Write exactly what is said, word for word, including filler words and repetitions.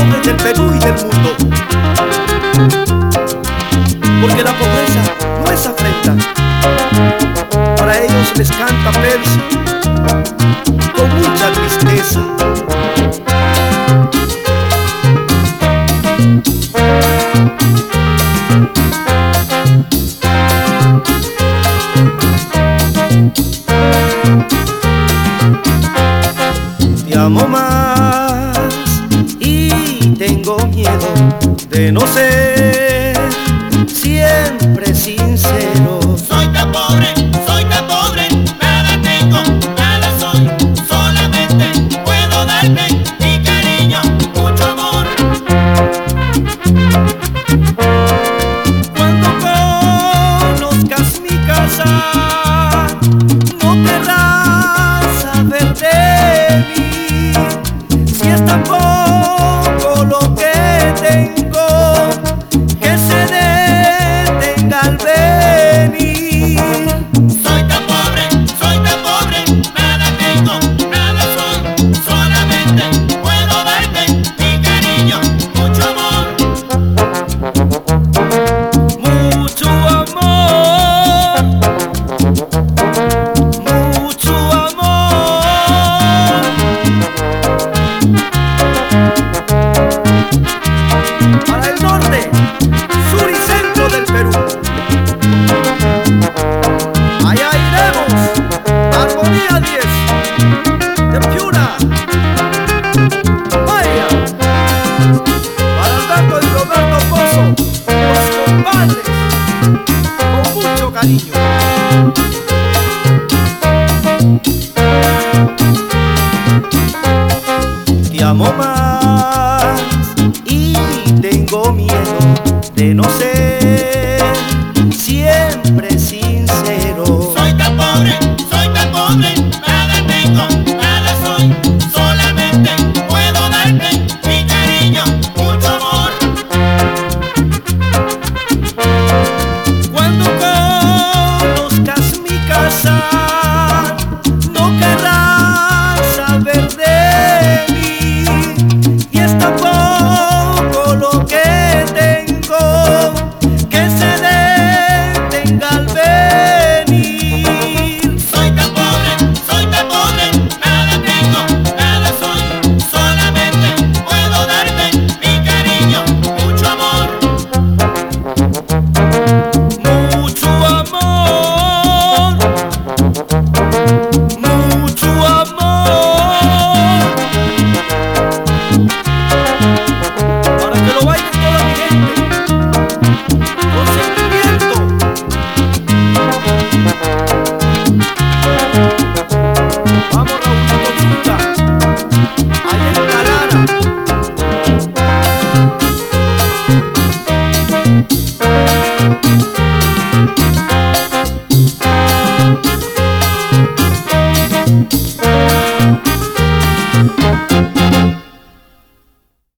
pobres del Perú y del mundo. Porque la pobreza no es afrenta. Para ellos les canta Percy con mucha tristeza. Te amo más y tengo miedo de no ser siempre sincero. Soy tan pobre, soy tan pobre, nada tengo, nada soy, solamente puedo darte mi cariño, mucho amor. Cuando conozcas mi casa, no querrás saber de mí. Si es tan poco lo que tengo, que se detenga al venir. Soy tan pobre, soy tan pobre, nada tengo, nada soy, solamente puedo darte mi cariño, mucho amor. Mucho amor, mucho amor. Para el norte, sur y centro del Perú, allá iremos. Armonía diez de Piura. Vaya. Para Alberto y Roberto Pozo, los compadres, con mucho cariño. Te amo más